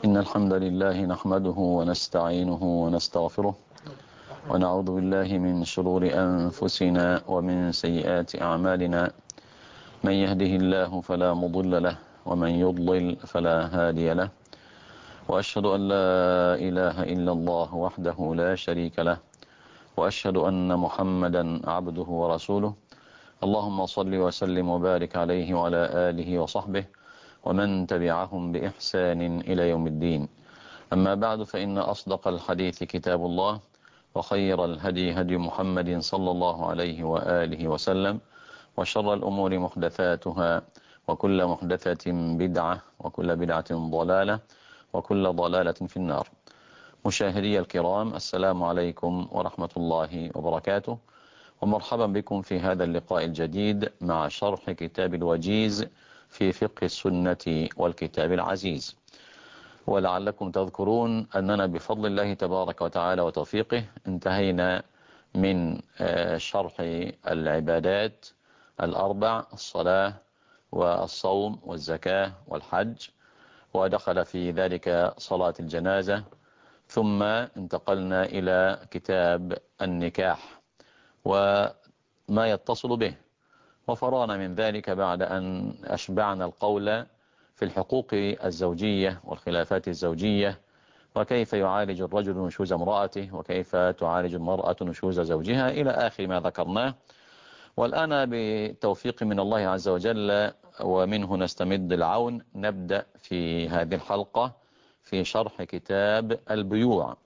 إن الحمد لله نحمده ونستعينه ونستغفره ونعوذ بالله من شرور أنفسنا ومن سيئات أعمالنا. من يهده الله فلا مضل له ومن يضلل فلا هادي له، وأشهد أن لا إله إلا الله وحده لا شريك له، وأشهد أن محمدا عبده ورسوله. اللهم صل وسلم وبارك عليه وعلى آله وصحبه ومن تبعهم بإحسان إلى يوم الدين. أما بعد، فإن أصدق الحديث كتاب الله، وخير الهدي هدي محمد صلى الله عليه وآله وسلم، وشر الأمور محدثاتها، وكل محدثة بدعة، وكل بدعة ضلالة، وكل ضلالة في النار. مشاهدي الكرام، السلام عليكم ورحمة الله وبركاته، ومرحبا بكم في هذا اللقاء الجديد مع شرح كتاب الوجيز في فقه السنة والكتاب العزيز. ولعلكم تذكرون أننا بفضل الله تبارك وتعالى وتوفيقه انتهينا من شرح العبادات الأربع: الصلاة والصوم والزكاة والحج، ودخل في ذلك صلاة الجنازة، ثم انتقلنا إلى كتاب النكاح وما يتصل به، وفرغنا من ذلك بعد أن أشبعنا القول في الحقوق الزوجية والخلافات الزوجية، وكيف يعالج الرجل نشوز امرأته، وكيف تعالج المرأة نشوز زوجها، إلى آخر ما ذكرناه. والآن بتوفيق من الله عز وجل ومنه نستمد العون، نبدأ في هذه الحلقة في شرح كتاب البيوع.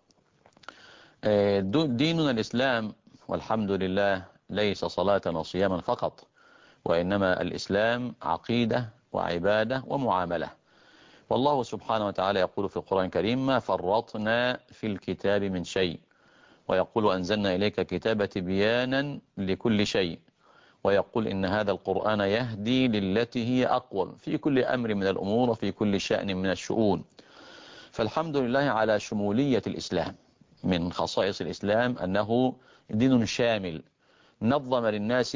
ديننا الإسلام والحمد لله ليس صلاة وصياما فقط، وإنما الإسلام عقيدة وعبادة ومعاملة. والله سبحانه وتعالى يقول في القرآن الكريم: ما فرطنا في الكتاب من شيء، ويقول: أنزلنا إليك كتاب تبيانا لكل شيء، ويقول: إن هذا القرآن يهدي للتي هي أقوم في كل أمر من الأمور وفي كل شأن من الشؤون. فالحمد لله على شمولية الإسلام. من خصائص الإسلام أنه دين شامل، نظم للناس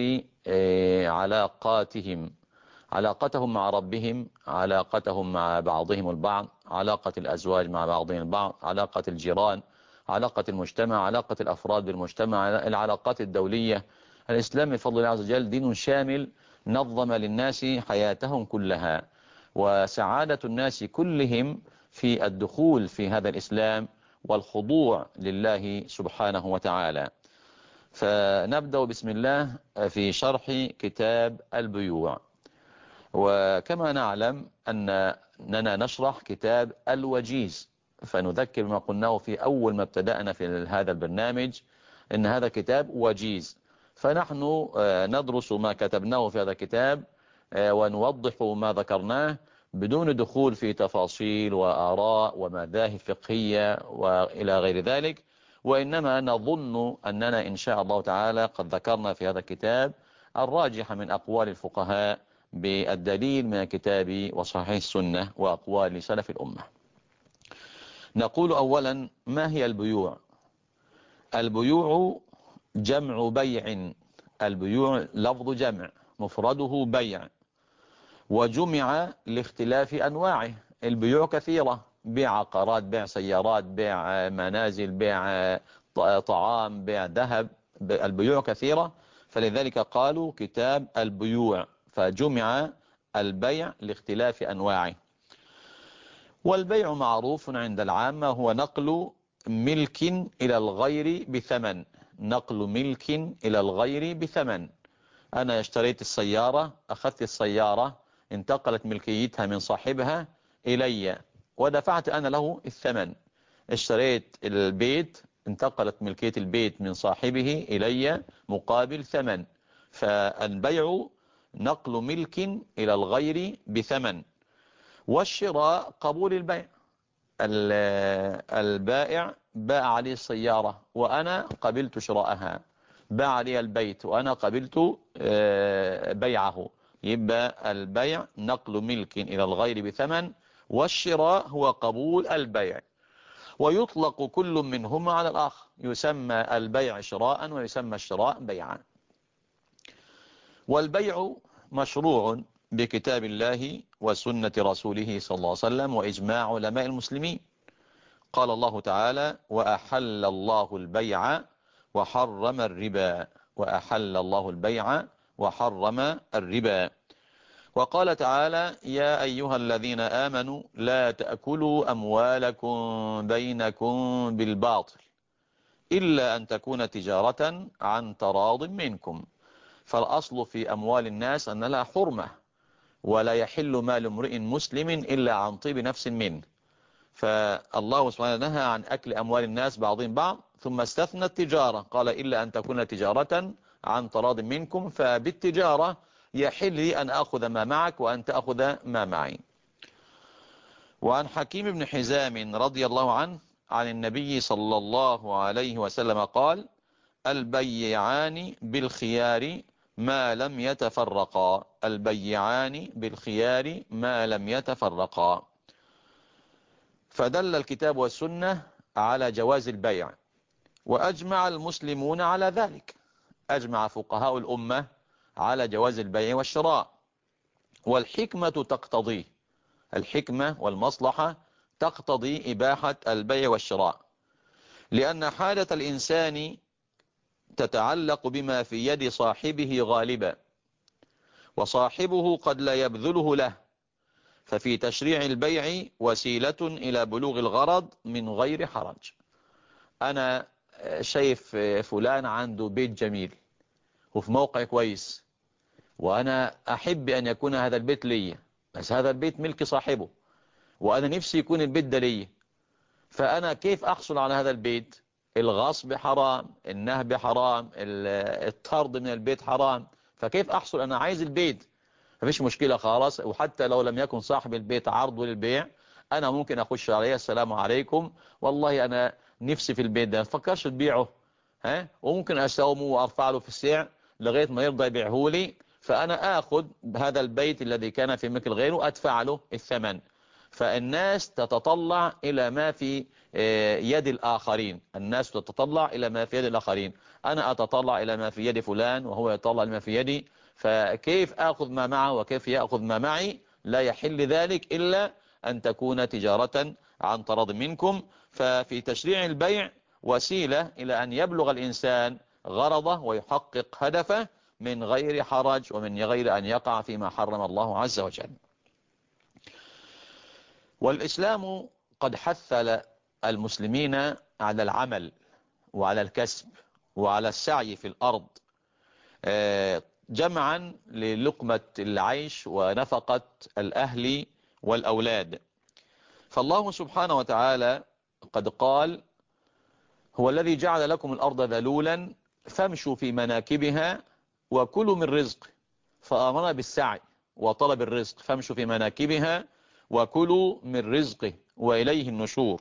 علاقتهم مع ربهم، علاقتهم مع بعضهم البعض، علاقة الأزواج مع بعضهم البعض، علاقة الجيران، علاقة المجتمع، علاقة الأفراد بالمجتمع، العلاقات الدولية. الإسلام بفضل الله عز وجل دين شامل، نظم للناس حياتهم كلها، وسعادة الناس كلهم في الدخول في هذا الإسلام والخضوع لله سبحانه وتعالى. فنبدأ بسم الله في شرح كتاب البيوع. وكما نعلم أننا نشرح كتاب الوجيز، فنذكر ما قلناه في أول ما ابتدأنا في هذا البرنامج، أن هذا كتاب وجيز، فنحن ندرس ما كتبناه في هذا الكتاب ونوضح ما ذكرناه بدون دخول في تفاصيل وآراء ومذاهب فقهية وإلى غير ذلك، وإنما نظن أننا إن شاء الله تعالى قد ذكرنا في هذا الكتاب الراجح من أقوال الفقهاء بالدليل من الكتاب وصحيح السنة وأقوال سلف الأمة. نقول أولا: ما هي البيوع؟ البيوع جمع بيع. البيوع لفظ جمع، مفرده بيع، وجمع لاختلاف أنواعه. البيوع كثيرة: بيع عقارات، بيع سيارات، بيع منازل، بيع طعام، بيع ذهب. البيوع كثيرة، فلذلك قالوا كتاب البيوع، فجمع البيع لاختلاف أنواعه. والبيع معروف عند العامة هو نقل ملك إلى الغير بثمن. نقل ملك إلى الغير بثمن. أنا اشتريت السيارة، أخذت السيارة، انتقلت ملكيتها من صاحبها إلي ودفعت أنا له الثمن. اشتريت البيت، انتقلت ملكية البيت من صاحبه إلي مقابل ثمن. فالبيع نقل ملك إلى الغير بثمن. والشراء قبول البيع. البائع باع عليه السيارة وأنا قبلت شراءها، باع علي البيت وأنا قبلت بيعه، يبقى البيع نقل ملك إلى الغير بثمن، والشراء هو قبول البيع. ويطلق كل منهما على الآخر، يسمى البيع شراء ويسمى الشراء بيعا. والبيع مشروع بكتاب الله وسنة رسوله صلى الله عليه وسلم وإجماع علماء المسلمين. قال الله تعالى: وأحل الله البيع وحرم الربا. وأحل الله البيع وحرم الربا. وقال تعالى: يا أيها الذين آمنوا لا تأكلوا أموالكم بينكم بالباطل إلا أن تكون تجارة عن تراض منكم. فالأصل في أموال الناس أن لها حرمة، ولا يحل مال امرئ مسلم إلا عن طيب نفس منه. فالله سبحانه نهى عن أكل أموال الناس بعضهم بعض، ثم استثنى التجارة، قال إلا أن تكون تجارة عن تراض منكم. فبالتجارة يحل لي أن أخذ ما معك وأن تأخذ ما معي. وعن حكيم بن حزام رضي الله عنه عن النبي صلى الله عليه وسلم قال: البيعان بالخيار ما لم يتفرقا. البيعان بالخيار ما لم يتفرقا. فدل الكتاب والسنة على جواز البيع، وأجمع المسلمون على ذلك. أجمع فقهاء الأمة على جواز البيع والشراء، والحكمة تقتضيه. الحكمة والمصلحة تقتضي إباحة البيع والشراء، لأن حاجة الإنسان تتعلق بما في يد صاحبه غالبا، وصاحبه قد لا يبذله له. ففي تشريع البيع وسيلة إلى بلوغ الغرض من غير حرج. أنا شايف فلان عنده بيت جميل وفي موقع كويس، وأنا أحب أن يكون هذا البيت لي، بس هذا البيت ملك صاحبه، وأنا نفسي يكون البيت ده لي. فأنا كيف أحصل على هذا البيت؟ الغصب حرام، النهب حرام، الطرد من البيت حرام. فكيف أحصل؟ أنا عايز البيت، مفيش مشكلة خلاص. وحتى لو لم يكن صاحب البيت عرضه للبيع، أنا ممكن أخش عليه: السلام عليكم، والله أنا نفسي في البيت ده، مفكرش تبيعه، وممكن أساومه وأرفع له في السعر لغاية ما يرضى يبيعه لي. فأنا آخذ هذا البيت الذي كان في ملك الغير وأدفع له الثمن. فالناس تتطلع إلى ما في يد الآخرين. الناس تتطلع إلى ما في يد الآخرين. أنا أتطلع إلى ما في يد فلان وهو يتطلع لما في يدي. فكيف أخذ ما معه وكيف يأخذ ما معي؟ لا يحل ذلك إلا أن تكون تجارة عن تراض منكم. ففي تشريع البيع وسيلة إلى أن يبلغ الإنسان غرضه ويحقق هدفه من غير حرج ومن غير أن يقع فيما حرم الله عز وجل. والإسلام قد حث المسلمين على العمل وعلى الكسب وعلى السعي في الأرض، جمعا للقمة العيش ونفقة الأهل والأولاد. فالله سبحانه وتعالى قد قال: هو الذي جعل لكم الأرض ذلولا فامشوا في مناكبها وكلوا من رزق. فأمرنا بالسعي وطلب الرزق: فامشوا في مناكبها وكلوا من رزقه وإليه النشور.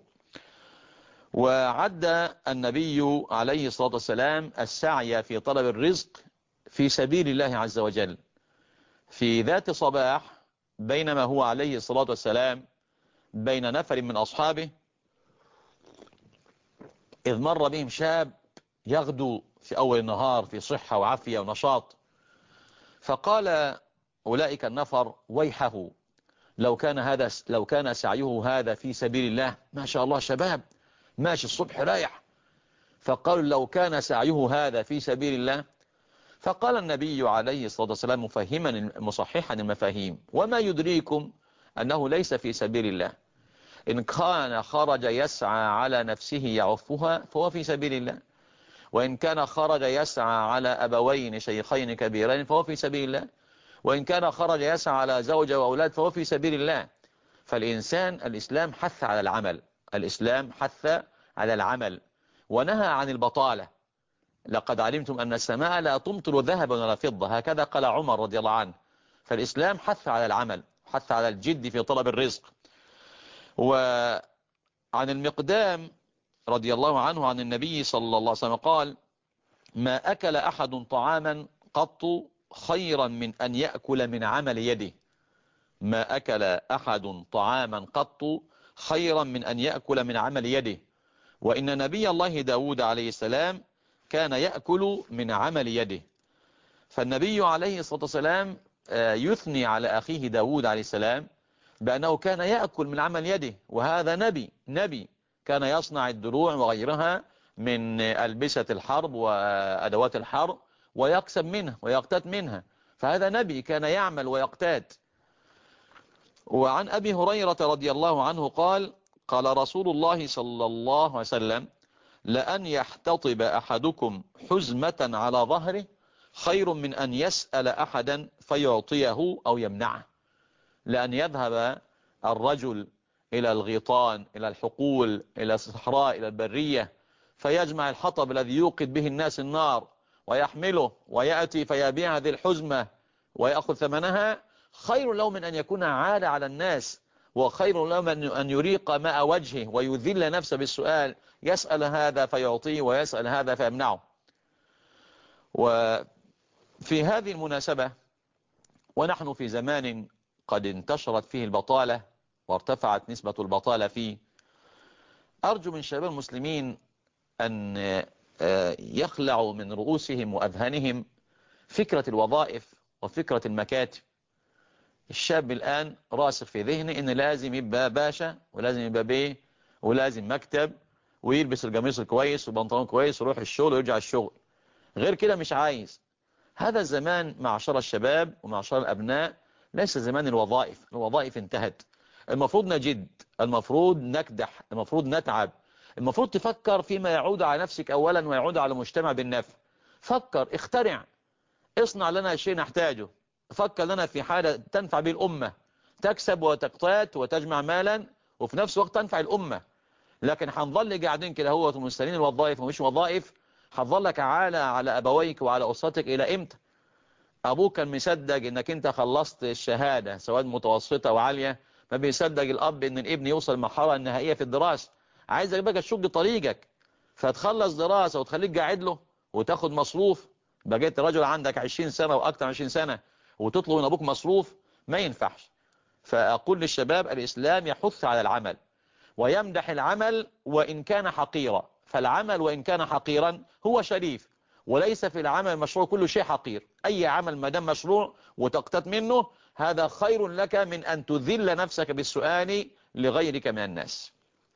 وعد النبي عليه الصلاة والسلام السعي في طلب الرزق في سبيل الله عز وجل. في ذات صباح بينما هو عليه الصلاة والسلام بين نفر من أصحابه، إذ مر بهم شاب يغدو في أول النهار في صحة وعافية ونشاط. فقال أولئك النفر: ويحه، لو كان سعيه هذا في سبيل الله. ما شاء الله، شباب ماشي الصبح رايح. فقالوا: لو كان سعيه هذا في سبيل الله. فقال النبي عليه الصلاة والسلام مفهما مصححا المفاهيم: وما يدريكم أنه ليس في سبيل الله؟ إن كان خرج يسعى على نفسه يعفها فهو في سبيل الله، وإن كان خرج يسعى على أبوين شيخين كبيرين فهو في سبيل الله، وإن كان خرج يسعى على زوجة وأولاد فهو في سبيل الله. الإسلام حث على العمل. الإسلام حث على العمل ونهى عن البطالة. لقد علمتم أن السماء لا تمطر ذهبا ولا فضة، هكذا قال عمر رضي الله عنه. فالإسلام حث على العمل، حث على الجد في طلب الرزق. وعن المقدام رضي الله عنه عن النبي صلى الله عليه وسلم قال: ما أكل أحد طعاما قط خيرا من أن يأكل من عمل يده. ما أكل أحد طعاما قط خيرا من أن يأكل من عمل يده. وإن نبي الله داود عليه السلام كان يأكل من عمل يده. فالنبي عليه الصلاة والسلام يثني على أخيه داود عليه السلام بأنه كان يأكل من عمل يده، وهذا نبي كان يصنع الدروع وغيرها من ألبسة الحرب وأدوات الحرب ويكسب منها ويقتات منها، فهذا نبي كان يعمل ويقتات. وعن أبي هريرة رضي الله عنه قال: قال رسول الله صلى الله عليه وسلم: لأن يحتطب أحدكم حزمة على ظهره خير من أن يسأل أحدا فيعطيه أو يمنعه. لأن يذهب الرجل إلى الغيطان، إلى الحقول، إلى الصحراء، إلى البرية، فيجمع الحطب الذي يوقد به الناس النار ويحمله ويأتي فيبيع هذه الحزمة ويأخذ ثمنها، خير له من أن يكون عالة على الناس، وخير له من أن يريق ماء وجهه ويذل نفسه بالسؤال، يسأل هذا فيعطيه ويسأل هذا فيمنعه. وفي هذه المناسبة، ونحن في زمان قد انتشرت فيه البطالة وارتفعت نسبة البطالة فيه، أرجو من شباب المسلمين أن يخلعوا من رؤوسهم وأذهانهم فكرة الوظائف وفكرة المكاتب. الشاب الآن راسخ في ذهنه إن لازم يبقى باشا ولازم يبقى بيه ولازم مكتب ويلبس القميص الكويس والبنطلون كويس ويروح الشغل ويرجع الشغل، غير كده مش عايز. هذا الزمان معشر الشباب ومعشر الأبناء ليس زمان الوظائف، الوظائف انتهت. المفروض نجد، المفروض نكدح، المفروض نتعب، المفروض تفكر فيما يعود على نفسك أولا ويعود على المجتمع بالنفع. فكر، اخترع، اصنع لنا شيء نحتاجه، فكر لنا في حالة تنفع به الأمة، تكسب وتقتات وتجمع مالا وفي نفس الوقت تنفع الأمة. لكن هنظل قاعدين كده هو مستنين الوظائف ومش وظائف، هتظلك عالة على أبويك وعلى أسرتك إلى إمتى؟ أبوك كان مصدق إنك أنت خلصت الشهادة سواء متوسطة وعالية، ما بيصدق الأب إن الابن يوصل المرحلة النهائية في الدراسة، عايزك بقى تشق طريقك فتخلص دراسة وتخليك قاعد له وتاخد مصروف. بقيت رجل عندك 20 سنة وأكثر من 20 سنة وتطلب من أبوك مصروف، ما ينفعش. فأقول للشباب: الإسلام يحث على العمل ويمدح العمل وإن كان حقيرا، فالعمل وإن كان حقيرا هو شريف، وليس في العمل المشروع كل شيء حقير. أي عمل ما دام مشروع وتقتات منه هذا خير لك من أن تذل نفسك بالسؤال لغيرك من الناس.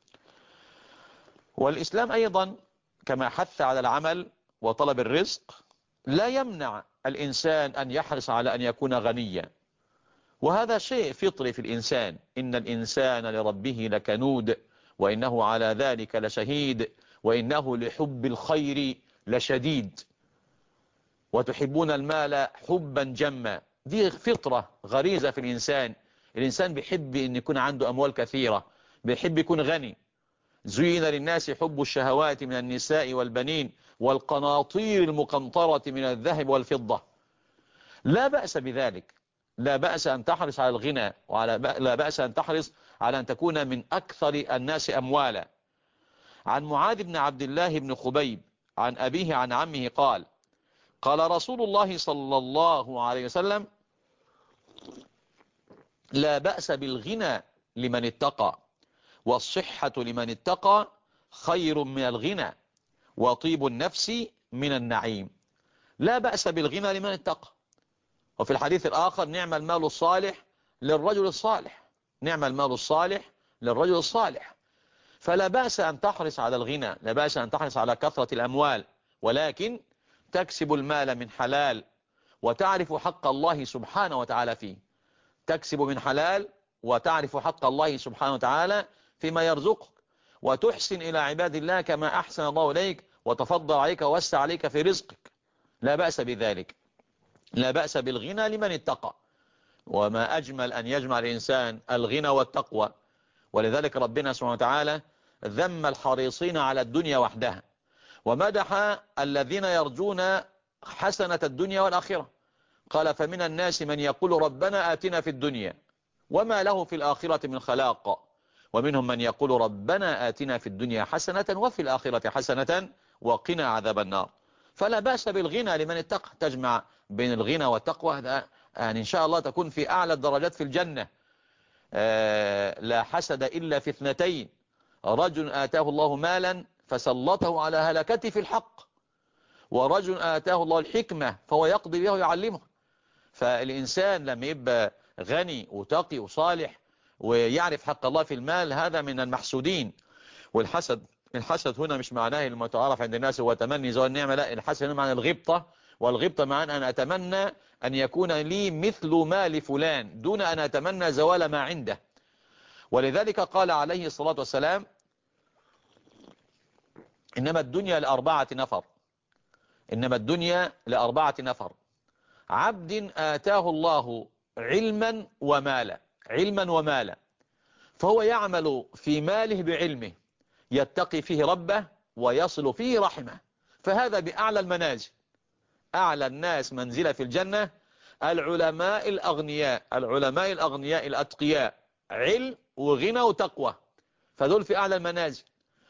والإسلام أيضا كما حث على العمل وطلب الرزق لا يمنع الإنسان أن يحرص على أن يكون غنيا، وهذا شيء فطري في الإنسان. إن الإنسان لربه لكنود وإنه على ذلك لشهيد وإنه لحب الخير لشديد وتحبون المال حبا جما. دي فطرة غريزة في الإنسان. الإنسان بيحب أن يكون عنده أموال كثيرة، بيحب يكون غني. زين للناس حب الشهوات من النساء والبنين والقناطير المقنطرة من الذهب والفضة. لا بأس بذلك، لا بأس أن تحرص على الغنى، لا بأس أن تحرص على أن تكون من أكثر الناس أموالا. عن معاذ بن عبد الله بن خبيب عن أبيه عن عمه قال: قال رسول الله صلى الله عليه وسلم: لا بأس بالغنى لمن اتقى، والصحة لمن اتقى خير من الغنى، وطيب النفس من النعيم. لا بأس بالغنى لمن اتقى. وفي الحديث الآخر: نعم المال الصالح للرجل الصالح، نعم المال الصالح للرجل الصالح. فلا بأس أن تحرص على الغنى، لا بأس أن تحرص على كثرة الأموال، ولكن تكسب المال من حلال وتعرف حق الله سبحانه وتعالى فيه. تكسب من حلال وتعرف حق الله سبحانه وتعالى فيما يرزقك، وتحسن إلى عباد الله كما أحسن الله إليك وتفضل عليك ووسع عليك في رزقك. لا بأس بذلك، لا بأس بالغنى لمن اتقى. وما أجمل أن يجمع الإنسان الغنى والتقوى. ولذلك ربنا سبحانه وتعالى ذم الحريصين على الدنيا وحدها، ومدح الذين يرجون حسنة الدنيا والآخرة. قال: فمن الناس من يقول ربنا آتنا في الدنيا وما له في الآخرة من خلاق، ومنهم من يقول ربنا آتنا في الدنيا حسنة وفي الآخرة حسنة وقنا عذاب النار. فلا بأس بالغنى لمن اتقى. تجمع بين الغنى والتقوى، يعني إن شاء الله تكون في أعلى الدرجات في الجنة. لا حسد إلا في اثنتين: رجل آتاه الله مالا فسلطه على هلكته في الحق، ورجل آتاه الله الحكمة فهو يقضي بها ويعلمه. فالإنسان لما يبقى غني وتقي وصالح ويعرف حق الله في المال، هذا من المحسودين. الحسد هنا مش معناه المتعارف عند الناس هو تمني زوال النعمة، لا، الحسد هنا معنى الغبطة، والغبطة معنى أن أتمنى أن يكون لي مثل ما لفلان دون أن أتمنى زوال ما عنده. ولذلك قال عليه الصلاة والسلام: إنما الدنيا لأربعة نفر، إنما الدنيا لأربعة نفر: عبد آتاه الله علما ومالا، علما ومالا، فهو يعمل في ماله بعلمه، يتقي فيه ربه ويصل فيه رحمه، فهذا بأعلى المنازل. أعلى الناس منزلة في الجنة العلماء الأغنياء، العلماء الأغنياء الأتقياء، علم وغنى وتقوى، فدول في أعلى المنازل.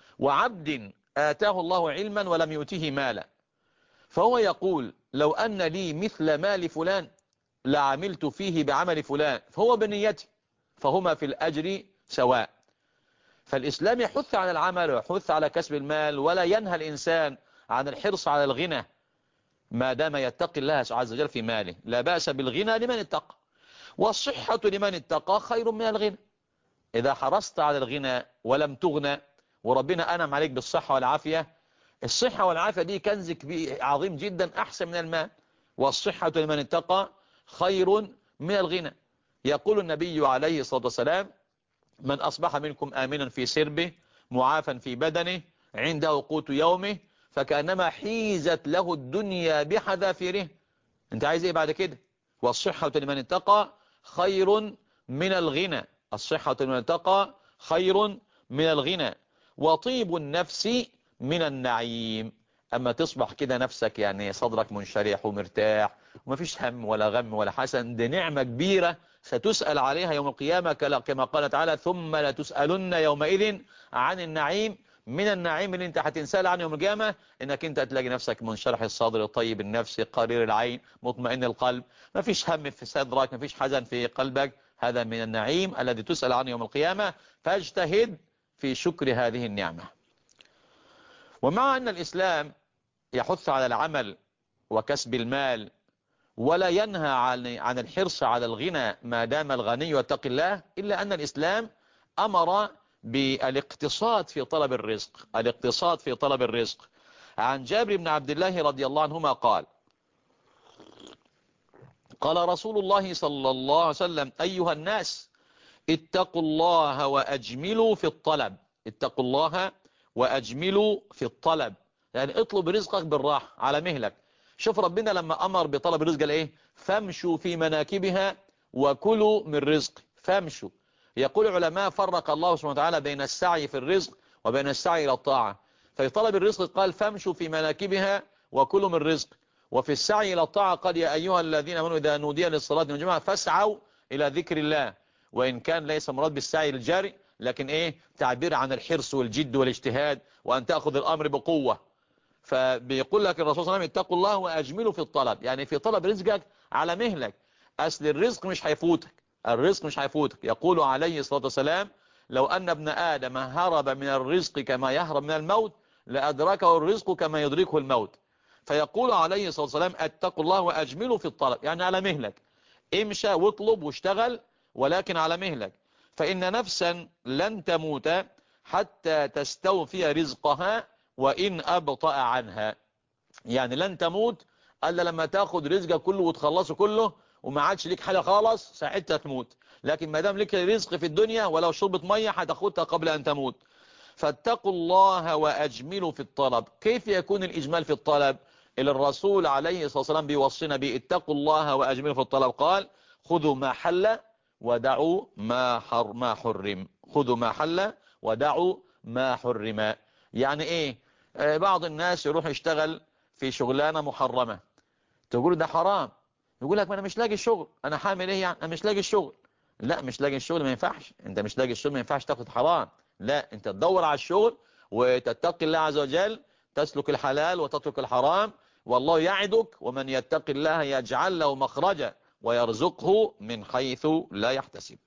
وعبد آتاه الله علما ولم يؤته مالا، فهو يقول: لو أن لي مثل مال فلان لعملت فيه بعمل فلان، فهو بنيته، فهما في الأجر سواء. فالإسلام يحث على العمل ويحث على كسب المال، ولا ينهى الإنسان عن الحرص على الغنى ما دام يتقي الله عز وجل في ماله. لا بأس بالغنى لمن اتقى، والصحة لمن اتقى خير من الغنى. إذا حرصت على الغنى ولم تغنى وربنا أنعم عليك بالصحة والعافية، الصحة والعافية دي كنز عظيم جدا أحسن من المال. والصحة لمن اتقى خير من الغنى. يقول النبي عليه الصلاة والسلام: من أصبح منكم آمنا في سربه معافا في بدنه عنده قوت يومه فكأنما حيزت له الدنيا بحذافيره. انت عايز ايه بعد كده؟ والصحة لمن اتقى خير من الغنى، الصحة لمن اتقى خير من الغنى. وطيب النفس من النعيم، اما تصبح كده نفسك يعني صدرك منشرح ومرتاح ومفيش هم ولا غم ولا حسن، دي نعمة كبيرة ستسأل عليها يوم القيامة، كما قال تعالى: ثم لتسألن يومئذ عن النعيم. من النعيم اللي انت هتنسال عنه يوم القيامة انك انت تلاقي نفسك منشرح الصدر، طيب النفس، قرير العين، مطمئن القلب، مفيش هم في صدرك، مفيش حزن في قلبك. هذا من النعيم الذي تسأل عنه يوم القيامة، فاجتهد في شكر هذه النعمة. ومع أن الإسلام يحث على العمل وكسب المال ولا ينهى عن الحرص على الغنى ما دام الغني يتقي الله، إلا أن الإسلام أمر بالاقتصاد في طلب الرزق، الاقتصاد في طلب الرزق. عن جابر بن عبد الله رضي الله عنهما قال: قال رسول الله صلى الله عليه وسلم: أيها الناس اتقوا الله وأجملوا في الطلب، اتقوا الله وأجملوا في الطلب، يعني اطلب رزقك بالراحة على مهلك. شوف ربنا لما أمر بطلب الرزق قال إيه؟ فامشوا في مناكبها وكلوا من رزق. فامشوا. يقول العلماء: فرق الله سبحانه وتعالى بين السعي في الرزق وبين السعي إلى الطاعة. في طلب الرزق قال: فامشوا في مناكبها وكلوا من رزق. وفي السعي إلى الطاعة قال: يا أيها الذين آمنوا إذا نودي للصلاة من الجمعة فاسعوا إلى ذكر الله. وإن كان ليس مراد بالسعي الجاري، لكن إيه؟ تعبير عن الحرص والجد والاجتهاد وأن تأخذ الأمر بقوة. فبيقول لك الرسول صلى الله عليه وسلم: اتقوا الله وأجملوا في الطلب، يعني في طلب رزقك على مهلك. أصل الرزق مش هيفوتك، الرزق مش هيفوتك. يقول عليه الصلاة والسلام: لو أن ابن آدم هرب من الرزق كما يهرب من الموت لأدركه الرزق كما يدركه الموت. فيقول عليه الصلاة والسلام: اتقوا الله وأجملوا في الطلب، يعني على مهلك، امشى واطلب واشتغل ولكن على مهلك. فإن نفسا لن تموت حتى تستوفي رزقها وإن أبطأ عنها، يعني لن تموت ألا لما تاخد رزقك كله وتخلصه كله وما عادش ليك حاجة خالص، ساعتها تموت. لكن ما دام ليك رزق في الدنيا ولو شربة مية هتاخدها قبل أن تموت. فاتقوا الله وأجملوا في الطلب. كيف يكون الإجمال في الطلب اللي الرسول عليه الصلاة والسلام بيوصينا به؟ اتقوا الله وأجملوا في الطلب. قال: خذوا ما حل ودعوا ما حرم، خذوا ما حل ودعوا ما حرم. يعني ايه؟ بعض الناس يروح يشتغل في شغلانة محرمة، تقول ده حرام، يقول لك ما انا مش لاقي الشغل، انا حامل ايه يعني، انا مش لاقي الشغل. لا، مش لاقي الشغل ما ينفعش، انت مش لاقي الشغل ما ينفعش تاخد حرام. لا، انت تدور على الشغل وتتقي الله عز وجل، تسلك الحلال وتترك الحرام. والله يعدك: ومن يتق الله يجعل له مخرجا ويرزقه من حيث لا يحتسب.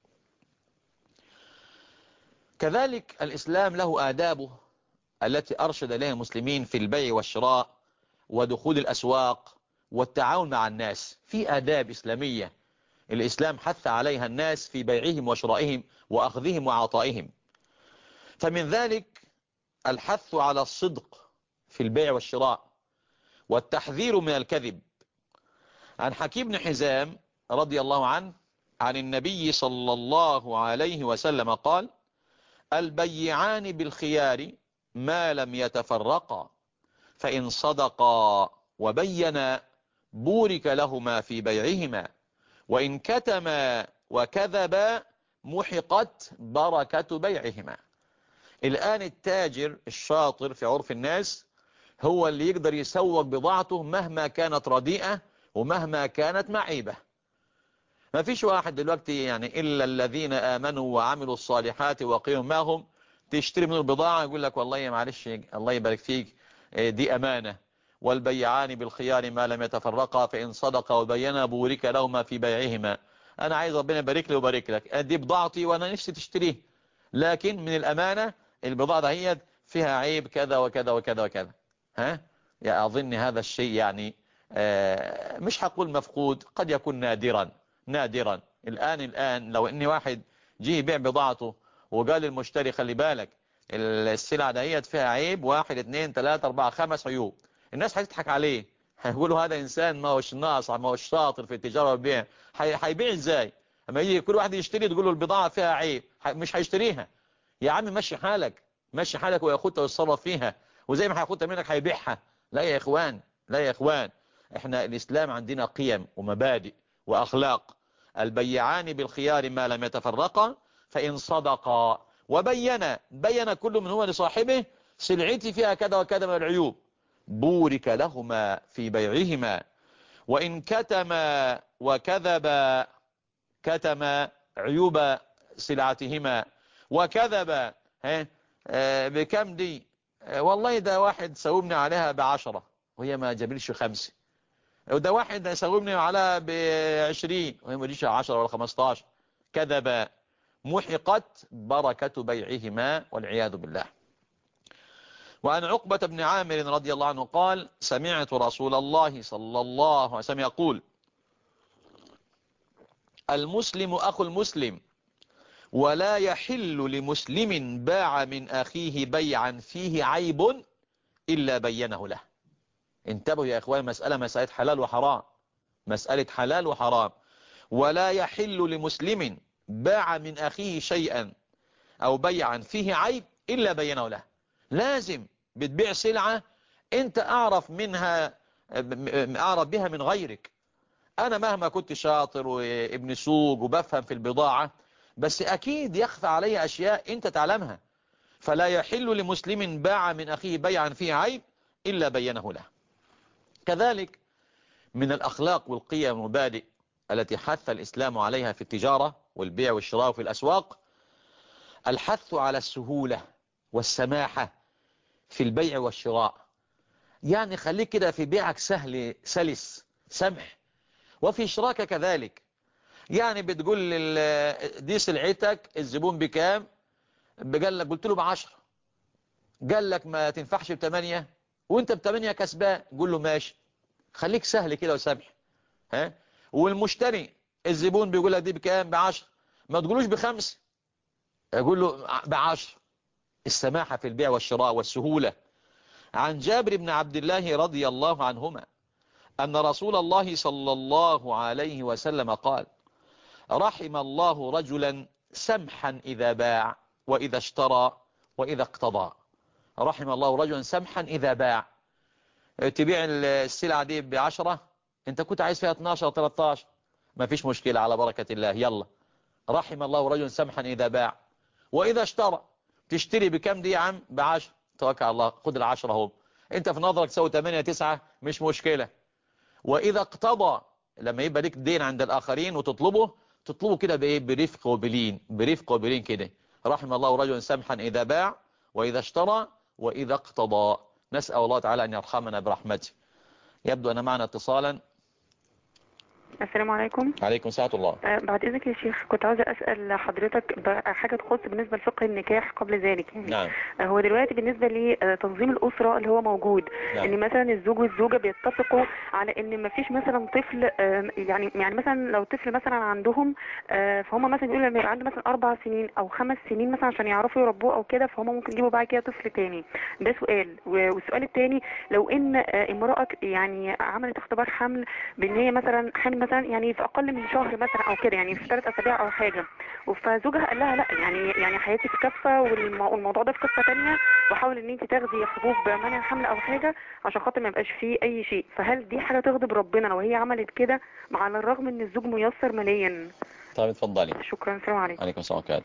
كذلك الإسلام له آدابه التي أرشد إليها المسلمين في البيع والشراء ودخول الأسواق والتعاون مع الناس، في آداب إسلامية الإسلام حث عليها الناس في بيعهم وشرائهم وأخذهم وعطائهم. فمن ذلك الحث على الصدق في البيع والشراء والتحذير من الكذب. عن حكيم بن حزام رضي الله عنه عن النبي صلى الله عليه وسلم قال: البيعان بالخيار ما لم يتفرقا، فإن صدقا وبينا بورك لهما في بيعهما، وإن كتما وكذبا محقت بركة بيعهما. الآن التاجر الشاطر في عرف الناس هو اللي يقدر يسوق بضاعته مهما كانت رديئة ومهما كانت معيبة. ما فيش واحد دلوقتي يعني إلا الذين آمنوا وعملوا الصالحات وقيموا معهم تشتري من البضاعة يقول لك والله معلش الله يبارك فيك دي أمانة. والبيعان بالخيار ما لم يتفرقا، فإن صدقا وبينا بورك لهما في بيعهما. أنا عايز ربنا يبارك لي ويبارك لك، دي بضاعتي وأنا نفسي تشتريه، لكن من الأمانة البضاعة هي فيها عيب كذا وكذا وكذا وكذا. ها يعني أظن هذا الشيء يعني مش هقول مفقود، قد يكون نادرا نادرا. الآن لو إني واحد جه يبيع بضاعته وقال للمشتري خلي بالك السلعة دهيت فيها عيب 1 2 3 4 5 عيوب، الناس هتضحك عليه، هيقولوا هذا إنسان ما هوش ناصع ما هوش شاطر في التجارة والبيع. هيبيع إزاي؟ اما يجي كل واحد يشتري تقول له البضاعة فيها عيب مش هيشتريها. يا عم مشي حالك مشي حالك وياخدها ويتصرف فيها، وزي ما هياخدها منك هيبيعها. لا يا إخوان لا يا إخوان، احنا الإسلام عندنا قيم ومبادئ وأخلاق. البيعان بالخيار ما لم يتفرقا، فإن صدقا بين كل من هو لصاحبه سلعتي فيها كذا وكذا من العيوب بورك لهما في بيعهما، وإن كتما وكذبا كتما عيوب سلعتهما وكذبا بكم دي والله ده واحد سومني عليها ب10 وهي ما جابلش 5، وده واحد سومني عليها ب20 وهي ما جابلش 10 ولا 15. كذبا محقت بركة بيعهما والعياذ بالله. وعن عقبة بن عامر رضي الله عنه قال: سمعت رسول الله صلى الله عليه وسلم يقول: المسلم أخو المسلم، ولا يحل لمسلم باع من أخيه بيعا فيه عيب إلا بينه له. انتبهوا يا إخوان، مسألة حلال وحرام، مسألة حلال وحرام. ولا يحل لمسلم باع من أخيه شيئا أو بيعا فيه عيب إلا بينه له. لازم بتبيع سلعة انت أعرف بها من غيرك. أنا مهما كنت شاطر وابن سوق وبفهم في البضاعة، بس أكيد يخفى علي أشياء أنت تعلمها. فلا يحل لمسلم باع من أخيه بيعا فيه عيب إلا بينه له. كذلك من الأخلاق والقيم والمبادئ التي حث الإسلام عليها في التجارة والبيع والشراء في الأسواق الحث على السهولة والسماحة في البيع والشراء. يعني خليك كده في بيعك سهل سلس سمح، وفي شراكة كذلك. يعني بتقول دي سلعتك الزبون بكام، قال لك قلت له ب10، قال لك ما تنفعش ب8 وانت ب8 كسبان، قول له ماشي. خليك سهل كده وسامح. ها والمشتري الزبون بيقول لك دي بكام ب10، ما تقولوش ب5، يقول له ب10. السماحة في البيع والشراء والسهولة. عن جابر بن عبد الله رضي الله عنهما أن رسول الله صلى الله عليه وسلم قال: رحم الله رجلا سمحا إذا باع وإذا اشترى وإذا اقتضى. رحم الله رجلا سمحا إذا باع. تبيع السلعة دي ب10، انت كنت عايز فيها 12 13، ما فيش مشكلة على بركة الله يلا. رحم الله رجلا سمحا إذا باع. وإذا اشترى، تشتري بكم دي يا عم؟ ب10، توكل على الله خد ال10 اهو، انت في نظرك تساوي 8 9 مش مشكلة. وإذا اقتضى، لما يبقى ليك دين عند الآخرين تطلبه كده بإيه؟ برفق وبلين، برفق وبلين كده. رحم الله رجلا سمحا إذا باع وإذا اشترى وإذا اقتضى. نسأل الله تعالى أن يرحمنا برحمته. يبدو أن معنا اتصالا. السلام عليكم. عليكم ساعة الله. بعد إذنك يا شيخ، كنت عاوزة أسأل حضرتك حاجة تخص بالنسبة لفقه النكاح قبل ذلك يعني. نعم. هو دلوقتي بالنسبة لتنظيم الأسرة اللي هو موجود، نعم. إن مثلا الزوج والزوجة بيتفقوا على إن مفيش مثلا طفل، يعني مثلا لو طفل مثلا عندهم، فهم مثلا يقولوا لما يبقى عنده مثلا 4 سنين أو 5 سنين مثلا عشان يعرفوا يربوه أو كده، فهم ممكن يجيبوا بعد كده طفل تاني. ده سؤال. والسؤال التاني، لو إن امرأة يعني عملت اختبار حمل بان هي مثلا حامل مثلا يعني في اقل من شهر مثلا او كده، يعني في 3 اسابيع او حاجه، فزوجها قال لها لا، يعني حياتي في كفه والموضوع ده في قصه ثانيه، وحاول ان انت تاخدي حبوب منع حمل او حاجه عشان خاطر ما يبقاش فيه اي شيء. فهل دي حاجه تغضب ربنا لو هي عملت كده على الرغم ان الزوج ميسر ماليا؟ طيب اتفضلي. شكرا. السلام عليكم. عليكم السلام عليكم.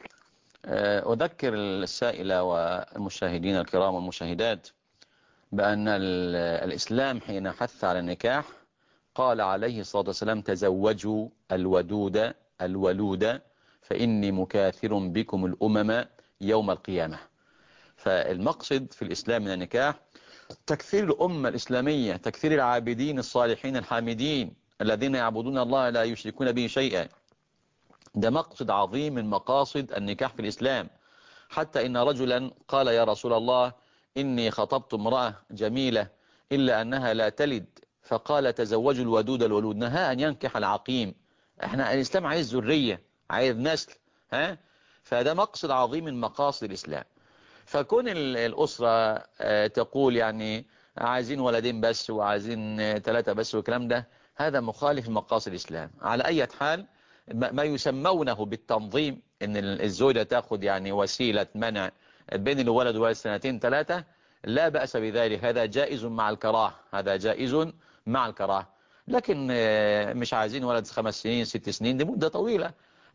أذكر السائلة والمشاهدين الكرام والمشاهدات بأن الإسلام حين حث على النكاح قال عليه الصلاة والسلام: تزوجوا الودود الولود فإني مكاثر بكم الأمم يوم القيامة. فالمقصد في الإسلام من النكاح تكثير الأمة الإسلامية، تكثير العابدين الصالحين الحامدين الذين يعبدون الله لا يشركون به شيئا. ده مقصد عظيم من مقاصد النكاح في الإسلام. حتى إن رجلا قال: يا رسول الله، إني خطبت امرأة جميلة إلا أنها لا تلد، فقال: تزوجوا الودود الولود. نهى أن ينكح العقيم. احنا الإسلام عايز ذرية، عايز نسل. فده مقصد عظيم من مقاصد الإسلام. فكون الأسرة تقول يعني عايزين ولدين بس وعايزين 3 بس والكلام ده، هذا مخالف لمقاصد الإسلام. على أي حال ما يسمونه بالتنظيم، ان الزوجة تاخد يعني وسيلة منع بين الولد والولد 2 3 سنين، لا بأس بذلك. هذا جائز مع الكراهة، هذا جائز مع الكراهة. لكن مش عايزين ولد 5 سنين 6 سنين، دي مدة طويلة.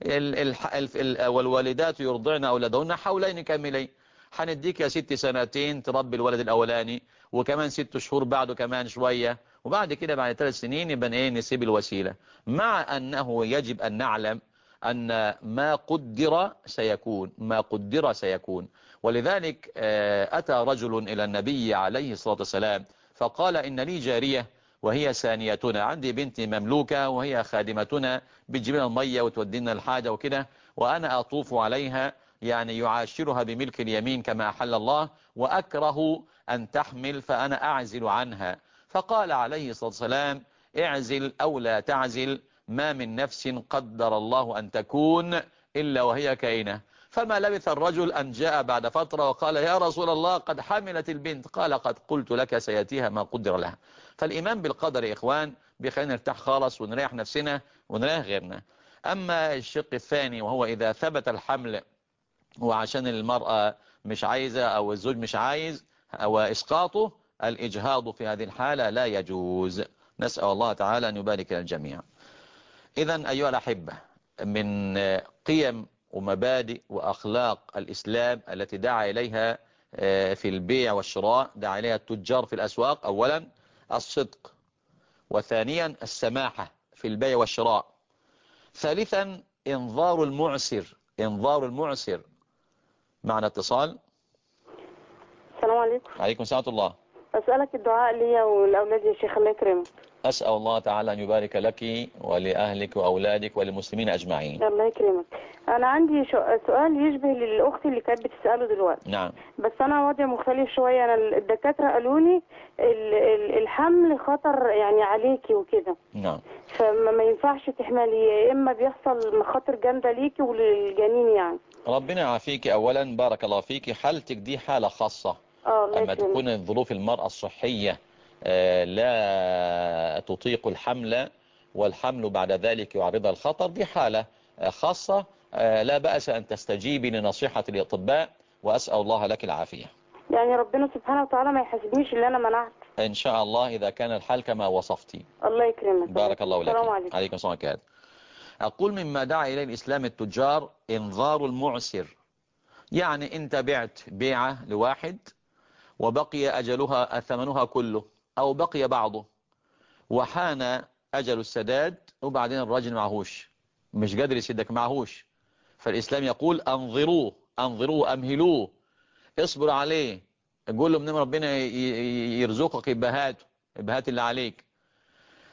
والوالدات يرضعن أولادهن حولين كاملين. هنديك يا 6 سنتين تربي الولد الأولاني، وكمان 6 شهور بعده كمان شوية، وبعد كده بعد 3 سنين يبقى ايه نسيب الوسيلة. مع أنه يجب أن نعلم أن ما قدر سيكون، ما قدر سيكون. ولذلك أتى رجل إلى النبي عليه الصلاة والسلام فقال: إن لي جارية وهي ثانيتنا، عندي بنت مملوكة وهي خادمتنا، بتجيب لنا المية وتودينا الحاجة وكده، وأنا أطوف عليها يعني يعاشرها بملك اليمين كما أحل الله، وأكره أن تحمل فأنا أعزل عنها. فقال عليه الصلاة والسلام: اعزل أو لا تعزل، ما من نفس قدر الله أن تكون إلا وهي كائنة. فما لبث الرجل أن جاء بعد فترة وقال: يا رسول الله، قد حملت البنت. قال: قد قلت لك سيأتيها ما قدر لها. فالإيمان بالقدر يا إخوان بيخلينا نرتاح خالص ونريح نفسنا ونريح غيرنا. أما الشق الثاني، وهو إذا ثبت الحمل وعشان المرأة مش عايزة أو الزوج مش عايز أو إسقاطه، الإجهاض في هذه الحالة لا يجوز. نسأل الله تعالى أن يبارك للجميع. إذن أيها الأحبة، من قيم ومبادئ وأخلاق الإسلام التي دعا إليها في البيع والشراء، دعا إليها التجار في الأسواق: أولا الصدق، وثانيا السماحة في البيع والشراء، ثالثا إنظار المعسر، إنظار المعسر. معنا اتصال. السلام عليكم. عليكم السلام ورحمة الله. أسألك الدعاء لي والأولاد يا شيخ، الله يكرمك. أسأل الله تعالى أن يبارك لك ولأهلك وأولادك وللمسلمين أجمعين. الله يكرمك. أنا عندي سؤال يشبه للأخت اللي كانت بتسأله دلوقتي. نعم. بس أنا وضع مختلف شوية. أنا الدكاترة قالوا لي الحمل خطر يعني عليكي وكده. نعم. فما ينفعش تحملي، يا إما بيحصل مخاطر جامدة ليكي وللجنين يعني. ربنا يعافيك. أولا بارك الله فيك، حالتك دي حالة خاصة. الله أما يكرمك. تكون ظروف المرأة الصحية لا تطيق الحمل، والحمل بعد ذلك يعرضها الخطر، دي حالة خاصة. لا بأس أن تستجيبي لنصيحة الأطباء، وأسأل الله لك العافية. يعني ربنا سبحانه وتعالى ما يحاسبنيش اللي أنا منعت إن شاء الله إذا كان الحال كما وصفتي. الله يكرمك. بارك الله لك. السلام عليكم. عليكم السلام عليكم. أقول مما دعا إليه الإسلام التجار إنظار المعسر. يعني أنت بعت بيعة لواحد وبقي أجلها ثمنها كله أو بقي بعضه، وحان أجل السداد وبعدين الراجل معهوش، مش قادر يسدك، معهوش. فالإسلام يقول: أنظروه، أنظروه، أمهلوه، اصبر عليه، قول له من ربنا يرزقك إبهاته، إبهات اللي عليك.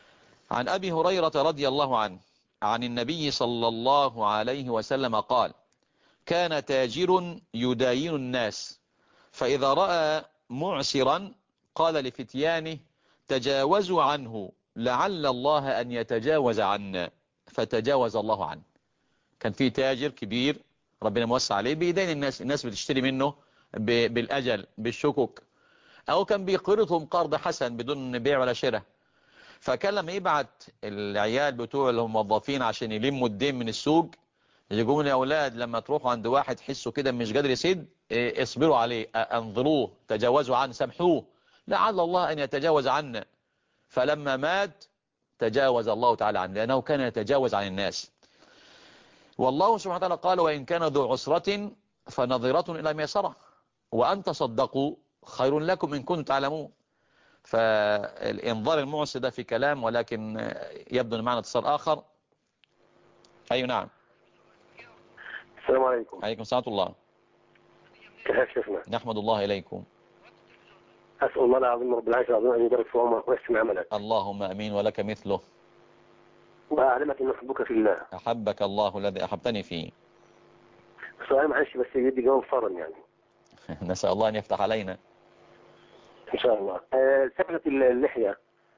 عن أبي هريرة رضي الله عنه عن النبي صلى الله عليه وسلم قال: كان تاجر يداين الناس، فإذا رأى معسرا قال لفتيانه: تجاوزوا عنه لعل الله أن يتجاوز عنا، فتجاوز الله عنه. كان في تاجر كبير ربنا موسع عليه بيدين الناس بتشتري منه بالأجل بالشكوك، أو كان بيقرضهم قرض حسن بدون بيع ولا شراء. فكان لما يبعت العيال بتوع الموظفين عشان يلموا الدين من السوق، يقولون: يا أولاد لما تروحوا عند واحد تحسوا كده مش قادر يسد، اصبروا عليه، انظروه، تجاوزوا عنه، سامحوه لعل الله أن يتجاوز عنا. فلما مات تجاوز الله تعالى عنه، لأنه كان يتجاوز عن الناس. والله سبحانه وتعالى قال: وإن كان ذو عسرة فنظرة إلى ميسرة وأن تصدقوا خير لكم إن كنتم تعلمون. فالإنظار المعسر ده في كلام، ولكن يبدو أن معنا اتصال آخر. أي نعم. السلام عليكم. عليكم السلام ورحمة الله. كيف شيخنا؟ نحمد الله إليكم. أسأل الله العظيم رب العالمين العظيم أن يبارك في عمرك ويحسن عملك. اللهم أمين ولك مثله. وأعلمك أن أحبك في الله. أحبك الله الذي أحبتني فيه. سؤال معلش بس يدي جواب فورا يعني. نسأل الله أن يفتح علينا إن شاء الله. صبغة اللحية،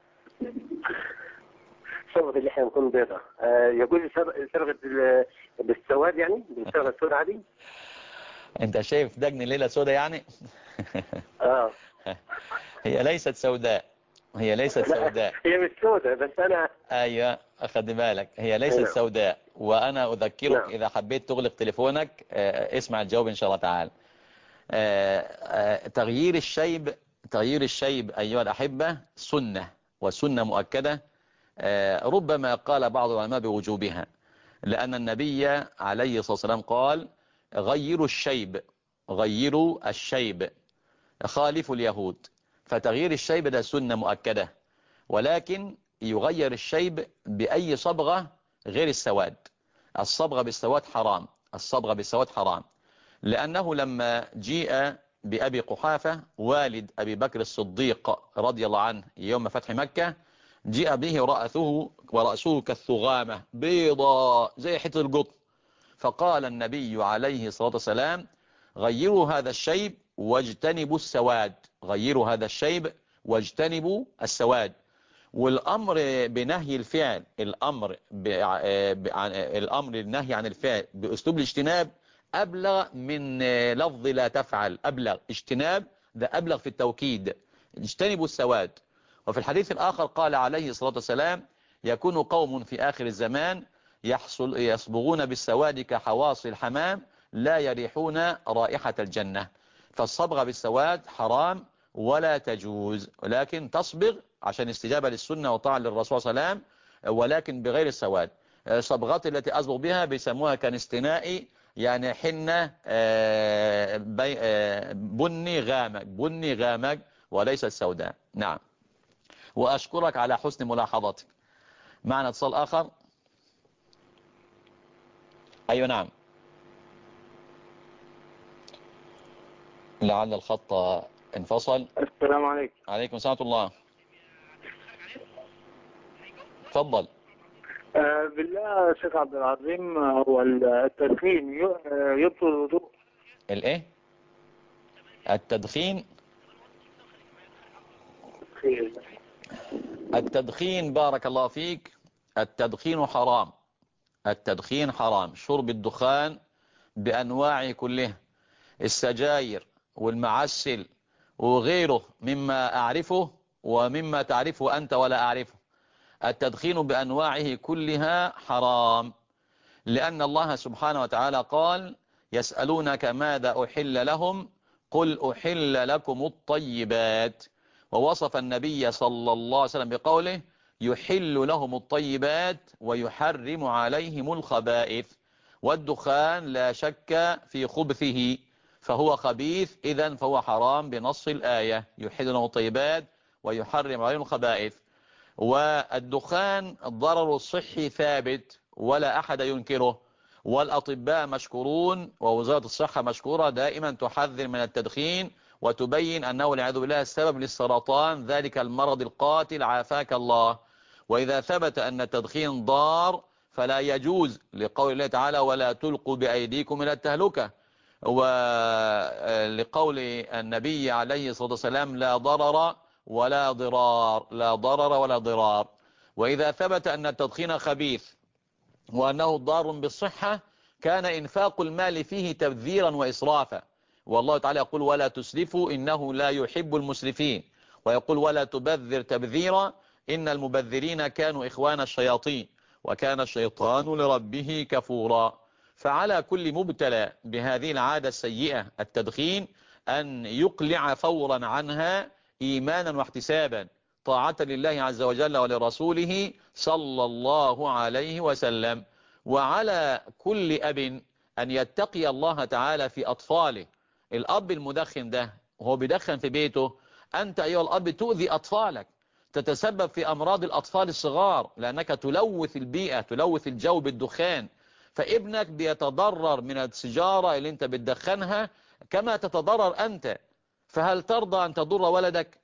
صبغة اللحية نكون بيضة، يجوز صبغة بالسواد يعني بالصبغة السوداء عادي؟ أنت شايف دجن الليلة سوداء يعني؟ هي ليست سوداء، هي ليست سوداء. هي مش سوداء بس أنا. أيوة أخذ بالك، هي ليست سوداء. وأنا أذكرك إذا حبيت تغلق تليفونك اسمع الجواب إن شاء الله تعالى. تغيير الشيب أيها الأحبة سنة، وسنة مؤكدة. ربما قال بعض العلماء بوجوبها، لأن النبي عليه الصلاة والسلام قال: غيروا الشيب خالفوا اليهود. فتغيير الشيب ده سنة مؤكدة، ولكن يغير الشيب بأي صبغة غير السواد. الصبغة بالسواد حرام، الصبغة بالسواد حرام، لأنه لما جيء بأبي قحافة والد أبي بكر الصديق رضي الله عنه يوم فتح مكة، جاء به ورأسه كالثغامة بيضاء زي حتة القطن. فقال النبي عليه الصلاة والسلام: غيروا هذا الشيب واجتنبوا السواد، غيروا هذا الشيب واجتنبوا السواد. والأمر بنهي الفعل، الأمر النهي عن الفعل بأسلوب الاجتناب أبلغ من لفظ لا تفعل. أبلغ اجتناب ده أبلغ في التوكيد، اجتنبوا السواد. وفي الحديث الآخر قال عليه الصلاة والسلام: يكون قوم في آخر الزمان يصبغون بالسواد كحواصل الحمام لا يريحون رائحة الجنة. فالصبغة بالسواد حرام ولا تجوز، ولكن تصبغ عشان استجابة للسنة وطاعة للرسول صلى الله عليه وسلم، ولكن بغير السواد. الصبغات التي أصبغ بها بيسموها كان استنائي، يعني حنة بني غامق وليس السوداء. نعم. وأشكرك على حسن ملاحظتك. معنا اتصال آخر. أيوة نعم. لعل الخط انفصل. السلام عليكم. عليكم السلام ورحمة الله. تفضل. بالله شيخ عبد العظيم، هو التدخين يبطل الوضوء؟ الايه؟ التدخين. التدخين بارك الله فيك، التدخين حرام، التدخين حرام. شرب الدخان بأنواعه كلها، السجاير والمعسل وغيره مما أعرفه ومما تعرفه أنت ولا أعرفه. التدخين بأنواعه كلها حرام، لأن الله سبحانه وتعالى قال: يسألونك ماذا أحل لهم قل أحل لكم الطيبات. ووصف النبي صلى الله عليه وسلم بقوله: يحل لهم الطيبات ويحرم عليهم الخبائث. والدخان لا شك في خبثه، فهو خبيث، إذن فهو حرام بنص الآية: يحل لهم الطيبات ويحرم عليهم الخبائث. والدخان ضرر الصحي ثابت ولا أحد ينكره، والأطباء مشكورون ووزارة الصحة مشكورة دائما تحذر من التدخين وتبين أنه والعياذ بالله السبب للسرطان، ذلك المرض القاتل عافاك الله. وإذا ثبت أن التدخين ضار فلا يجوز، لقول الله تعالى ولا تلقوا بأيديكم إلى التهلكة، ولقول النبي عليه الصلاة والسلام لا ضرر ولا ضرار، لا ضرر ولا ضرار. وإذا ثبت أن التدخين خبيث وأنه ضار بالصحة كان إنفاق المال فيه تبذيرا وإسرافا، والله تعالى يقول ولا تسرفوا إنه لا يحب المسرفين، ويقول ولا تبذر تبذيرا إن المبذرين كانوا إخوان الشياطين وكان الشيطان لربه كفورا. فعلى كل مبتلى بهذه العادة السيئة التدخين أن يقلع فورا عنها إيمانا واحتسابا طاعة لله عز وجل ولرسوله صلى الله عليه وسلم. وعلى كل أب أن يتقي الله تعالى في أطفاله. الأب المدخن ده وهو بيدخن في بيته، أنت أيها الأب تؤذي أطفالك، تتسبب في أمراض الأطفال الصغار لأنك تلوث البيئة، تلوث الجو بالدخان، فابنك بيتضرر من السيجارة اللي انت بتدخنها كما تتضرر أنت. فهل ترضى أن تضر ولدك؟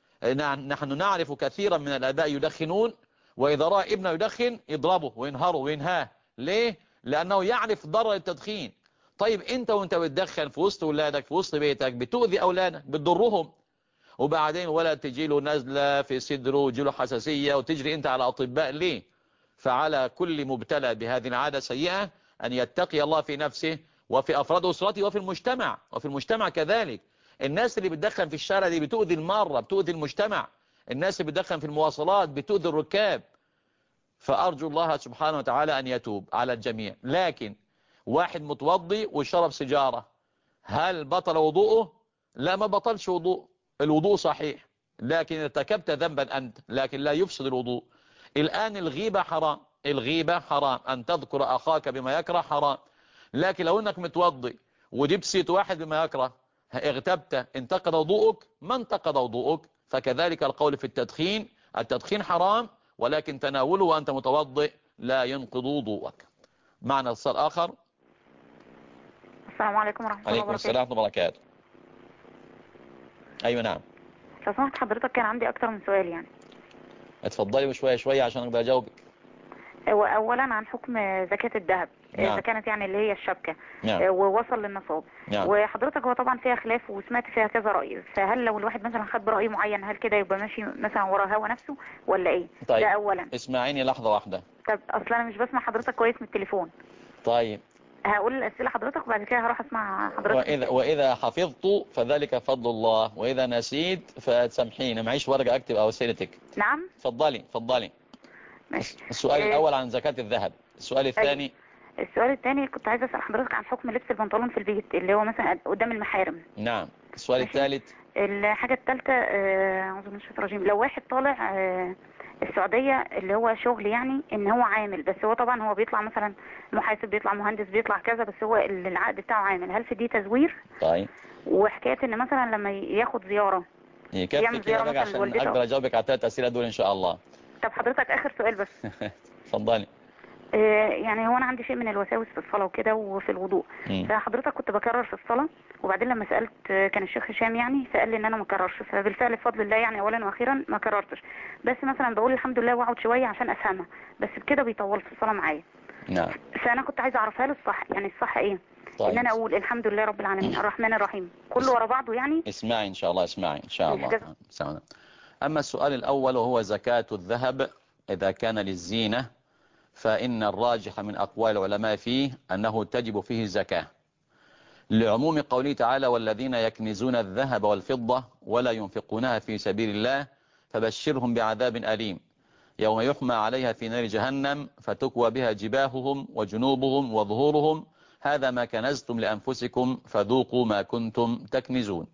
نحن نعرف كثيرا من الآباء يدخنون، وإذا رأى ابنه يدخن يضربه وينهره وينهاه. ليه؟ لأنه يعرف ضرر التدخين. طيب انت وانت بتدخن في وسط ولادك في وسط بيتك بتؤذي أولادك بتضرهم، وبعدين ولد تجيله نزلة في صدره وتجيله حساسية وتجري انت على أطباء. ليه؟ فعلى كل مبتلى بهذه العادة السيئة أن يتقي الله في نفسه وفي أفراد أسرته وفي المجتمع كذلك. الناس اللي بتدخن في الشارع دي بتؤذي المارة، بتؤذي المجتمع. الناس اللي بتدخن في المواصلات بتؤذي الركاب. فأرجو الله سبحانه وتعالى أن يتوب على الجميع. لكن واحد متوضي وشرب سيجارة، هل بطل وضوءه؟ لا، ما بطلش وضوء، الوضوء صحيح، لكن ارتكبت ذنبا أنت، لكن لا يفسد الوضوء. الآن الغيبة حرام، الغيبة حرام، أن تذكر أخاك بما يكره حرام. لكن لو أنك متوضي وجبت سيت واحد بما يكره اغتبت، انتقد وضوءك؟ ما انتقد وضوءك. فكذلك القول في التدخين، التدخين حرام ولكن تناوله وأنت متوضئ لا ينقض وضوءك. معنا اتصال آخر. السلام عليكم ورحمة الله عليكم وبركاته. السلام ورحمة الله وبركاته. أيوة نعم. لو سمحت حضرتك كان عندي أكتر من سؤال يعني. اتفضلي بشوية شوية عشان أقدر أجاوبك. أولا عن حكم زكاة الذهب، نعم. إذا كانت يعني اللي هي الشبكة، نعم. ووصل للنصاب. نعم. وحضرتك هو طبعا فيها خلاف وسمعت فيها كذا رأي، فهل لو الواحد مثلا خد برأي معين هل كده يبقى ماشي مثلا ورا هوا نفسه ولا إيه؟ طيب. ده أولا. اسمعيني لحظة واحدة. طب أصلا أنا مش بسمع حضرتك كويس من التليفون. طيب. هقول الأسئلة حضرتك وبعد كده هروح أسمع حضرتك. وإذا حفظت فذلك فضل الله، وإذا نسيت فتسامحيني، معيش ورقة أكتب أوسيلتك. نعم. اتفضلي. ماشي. السؤال الأول عن زكاة الذهب. السؤال الثاني. السؤال الثاني كنت عايزة أسأل حضرتك عن حكم لبس البنطلون في البيت اللي هو مثلا قدام المحارم. نعم. السؤال الثالث. الحاجة الثالثة أعوذ بالله من الشيطان الرجيم، لو واحد طالع السعودية اللي هو شغل يعني ان هو عامل، بس هو طبعا هو بيطلع مثلا محاسب، بيطلع مهندس، بيطلع كذا، بس هو العقد بتاعه عامل، هل في دي تزوير؟ طيب. وحكاية ان مثلا لما ياخد زيارة يكفي كده بقى عشان اقدر اجاوبك على الثلاث اسئله دول ان شاء الله. طب حضرتك اخر سؤال بس. اتفضلي. يعني هو انا عندي شيء من الوساوس في الصلاة وكده وفي الوضوء، فحضرتك كنت بكرر في الصلاة، وبعدين لما سألت كان الشيخ هشام يعني فقال لي ان انا ما كررش، فبالفعل بفضل الله يعني اولا واخيرا ما كررتش، بس مثلا بقول الحمد لله واقعد شوية عشان افهمها، بس بكده بيطول في الصلاة معايا. نعم. فانا كنت عايزه اعرفها له الصح، يعني الصح ايه؟ طيب. ان انا اقول الحمد لله رب العالمين الرحمن الرحيم كله ورا بعضه يعني. اسمعي ان شاء الله، اسمعي ان شاء الله. اما السؤال الاول وهو زكاة الذهب اذا كان للزينة، فإن الراجح من أقوال العلماء فيه أنه تجب فيه زكاة، لعموم قوله تعالى والذين يكنزون الذهب والفضة ولا ينفقونها في سبيل الله فبشرهم بعذاب أليم يوم يحمى عليها في نار جهنم فتكوى بها جباههم وجنوبهم وظهورهم هذا ما كنزتم لأنفسكم فذوقوا ما كنتم تكنزون.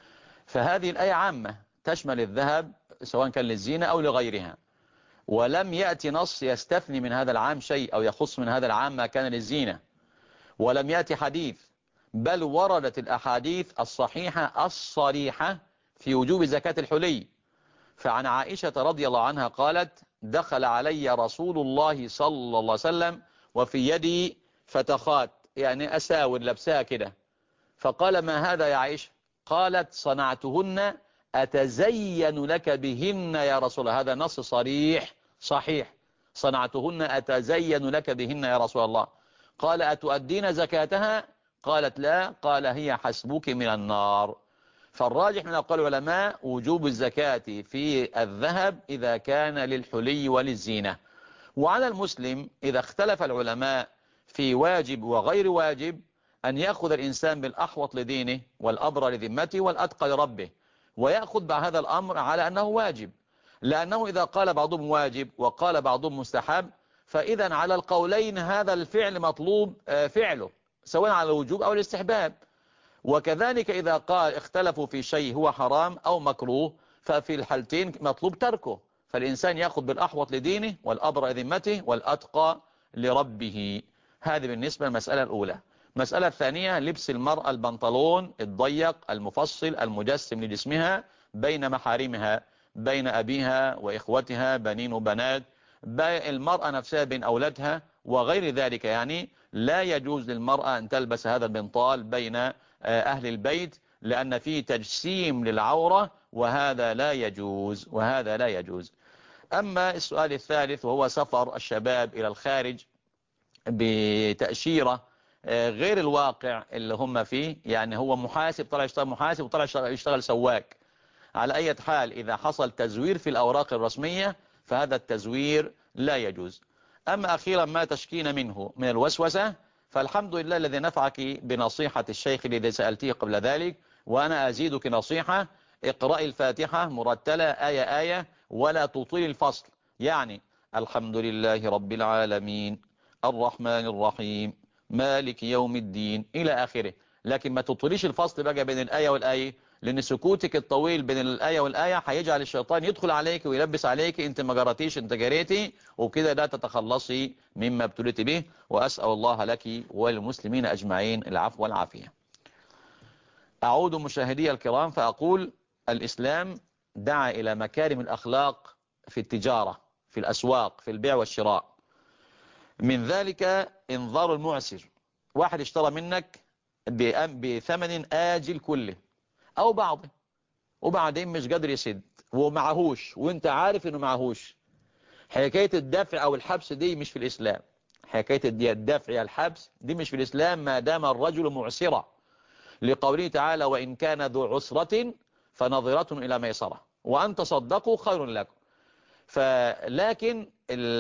فهذه الآية عامة تشمل الذهب سواء كان للزينة أو لغيرها، ولم يأتي نص يستثني من هذا العام شيء أو يخص من هذا العام ما كان للزينة، ولم يأتي حديث، بل وردت الأحاديث الصحيحة الصريحة في وجوب زكاة الحلي. فعن عائشة رضي الله عنها قالت دخل علي رسول الله صلى الله عليه وسلم وفي يدي فتخات، يعني أساور لبسها كده، فقال ما هذا يا عائشة؟ قالت صنعتهن أتزين لك بهن يا رسول الله. هذا نص صريح صحيح، صنعتهن أتزين لك بهن يا رسول الله. قال أتؤدين زكاتها؟ قالت لا. قال هي حسبك من النار. فالراجح من أقوال العلماء وجوب الزكاة في الذهب إذا كان للحلي وللزينة. وعلى المسلم إذا اختلف العلماء في واجب وغير واجب أن يأخذ الإنسان بالأحوط لدينه والأبرى لذمته والأتقى لربه، ويأخذ بهذا الأمر على أنه واجب، لأنه إذا قال بعضهم واجب وقال بعضهم مستحب فإذا على القولين هذا الفعل مطلوب فعله سواء على الوجوب أو الاستحباب. وكذلك إذا قال اختلفوا في شيء هو حرام أو مكروه ففي الحالتين مطلوب تركه. فالإنسان يأخذ بالأحوط لدينه والأبرى لذمته والأتقى لربه. هذه بالنسبة للمسألة الأولى. المسألة الثانية لبس المرأة البنطلون الضيق المفصل المجسم لجسمها بين محارمها، بين أبيها وإخوتها بنين وبنات، المرأة نفسها بين أولادها وغير ذلك. يعني لا يجوز للمرأة أن تلبس هذا البنطال بين أهل البيت لأن فيه تجسيم للعورة وهذا لا يجوز، وهذا لا يجوز. أما السؤال الثالث وهو سفر الشباب إلى الخارج بتأشيرة غير الواقع اللي هم فيه، يعني هو محاسب طلع يشتغل محاسب وطلع يشتغل سواق. على أي حال إذا حصل تزوير في الأوراق الرسمية فهذا التزوير لا يجوز. أما أخيرا ما تشكين منه من الوسوسة فالحمد لله الذي نفعك بنصيحة الشيخ الذي سألتيه قبل ذلك، وأنا أزيدك نصيحة: اقرأي الفاتحة مرتلة آية آية ولا تطيل الفصل، يعني الحمد لله رب العالمين الرحمن الرحيم مالك يوم الدين إلى آخره، لكن ما تطوليش الفصل بقى بين الآية والآية، لأن سكوتك الطويل بين الآية والآية هيجعل الشيطان يدخل عليك ويلبس عليك انت ما جرتيش انت جريتي، وكده لا تتخلصي مما ابتليت به. وأسأل الله لك والمسلمين أجمعين العفو والعافية. أعود مشاهدي الكرام فأقول: الإسلام دعا إلى مكارم الأخلاق في التجارة، في الأسواق، في البيع والشراء. من ذلك انظار المعسر، واحد اشترى منك بثمن آجل كله أو بعضه وبعدين مش قادر يسد ومعهوش وانت عارف انه معهوش. حكاية الدفع أو الحبس دي مش في الإسلام. حكاية الدفع الحبس دي مش في الإسلام ما دام الرجل معسرا، لقوله تعالى: وإن كان ذو عسرة فنظرة إلى ميسرة وأن تصدقوا خير لكم. فلكن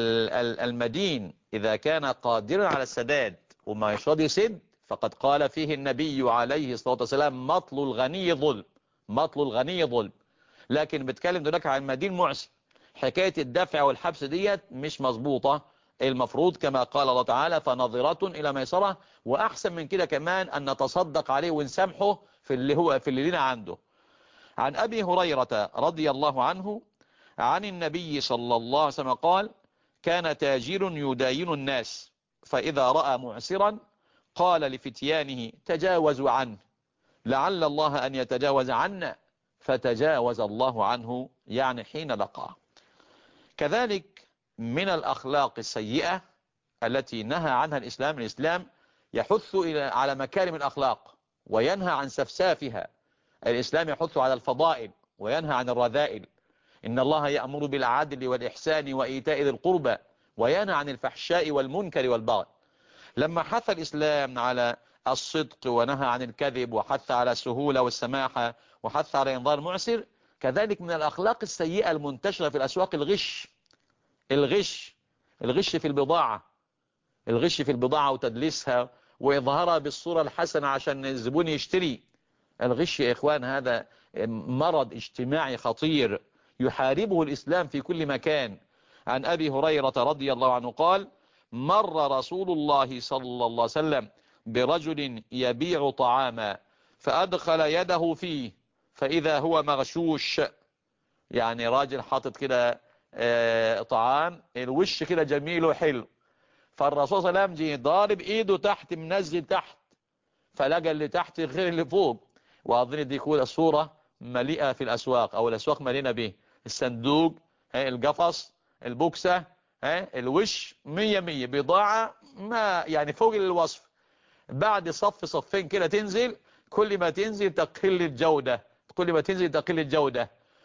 المدين إذا كان قادرا على السداد وما يشرد يسد فقد قال فيه النبي عليه الصلاة والسلام: مطل الغني ظلم، مطل الغني ظلم. لكن بتكلم دلوقتي عن مدين معسر، حكاية الدفع والحبس ديت مش مظبوطة. المفروض كما قال الله تعالى: فنظرة إلى ميسرة، وأحسن من كده كمان أن نتصدق عليه ونسامحه في اللي لنا عنده. عن أبي هريرة رضي الله عنه عن النبي صلى الله عليه وسلم قال: كان تاجر يداين الناس فإذا رأى معسرا قال لفتيانه: تجاوزوا عنه لعل الله أن يتجاوز عنا، فتجاوز الله عنه، يعني حين لقاه. كذلك من الأخلاق السيئة التي نهى عنها الإسلام، الإسلام يحث على مكارم الأخلاق وينهى عن سفسافها. الإسلام يحث على الفضائل وينهى عن الرذائل. إن الله يأمر بالعدل والإحسان وإيتاء ذي القربى وينهى عن الفحشاء والمنكر والبغي. لما حث الإسلام على الصدق ونهى عن الكذب وحث على السهولة والسماحة وحث على إنظار المعسر، كذلك من الأخلاق السيئة المنتشرة في الأسواق الغش في البضاعة، الغش في البضاعة وتدليسها وإظهارها بالصورة الحسنة عشان الزبون يشتري. الغش يا إخوان هذا مرض اجتماعي خطير يحاربه الإسلام في كل مكان. عن أبي هريرة رضي الله عنه قال: مر رسول الله صلى الله عليه وسلم برجل يبيع طعاما فأدخل يده فيه فإذا هو مغشوش، يعني راجل حاطط كده طعام الوش كده جميل وحلو، فالرسول صلى الله عليه وسلم جه ضارب ايده تحت منزل تحت فلقى اللي تحت غير اللي فوق. وأظن دي كل الصورة مليئة في الأسواق أو الأسواق مليئة به، الصندوق، القفص، البوكسة، الوش 100 بضاعة ما يعني فوق الوصف. بعد صفين كده تنزل، كل ما تنزل تقل الجودة، كل ما تنزل تقل الجودة.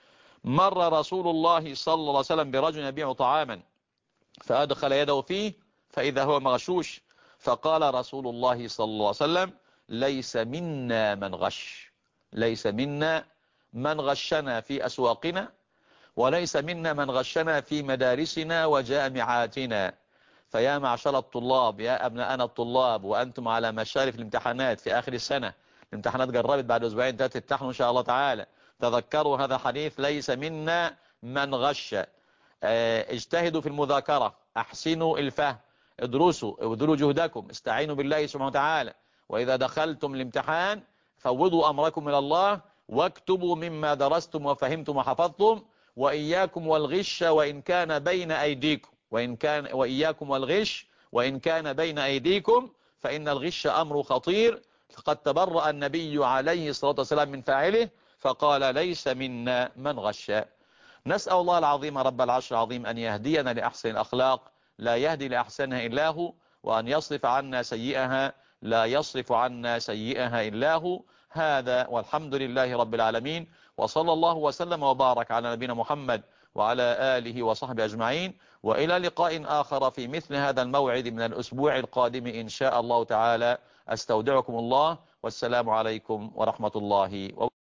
مر رسول الله صلى الله عليه وسلم برجل يبيع طعاما فأدخل يده فيه فإذا هو مغشوش، فقال رسول الله صلى الله عليه وسلم ليس منا من غش، ليس منا من غشنا في أسواقنا، وليس منا من غشنا في مدارسنا وجامعاتنا. فيا معشر الطلاب، يا أبناءنا الطلاب، وأنتم على مشارف الامتحانات في آخر السنة، الامتحانات قربت بعد أسبوعين ثلاثة تمتحنوا إن شاء الله تعالى، تذكروا هذا حديث ليس منا من غش. اجتهدوا في المذاكرة، أحسنوا الفهم، ادرسوا، ابذلوا جهدكم، استعينوا بالله سبحانه وتعالى، وإذا دخلتم الامتحان فوضوا أمركم إلى الله، واكتبوا مما درستم وفهمتم وحفظتم، وإياكم والغش وإن كان بين أيديكم، وإياكم والغش وإن كان بين أيديكم، فإن الغش أمر خطير، فقد تبرأ النبي عليه الصلاة والسلام من فاعله فقال ليس منا من غش. نسأل الله العظيم رب العرش العظيم أن يهدينا لأحسن الأخلاق لا يهدي لأحسنها إلا هو، وأن يصرف عنا سيئها لا يصرف عنا سيئها إلا هو. هذا والحمد لله رب العالمين، وصلى الله وسلم وبارك على نبينا محمد وعلى آله وصحبه أجمعين، وإلى لقاء آخر في مثل هذا الموعد من الأسبوع القادم إن شاء الله تعالى. أستودعكم الله، والسلام عليكم ورحمة الله وبركاته.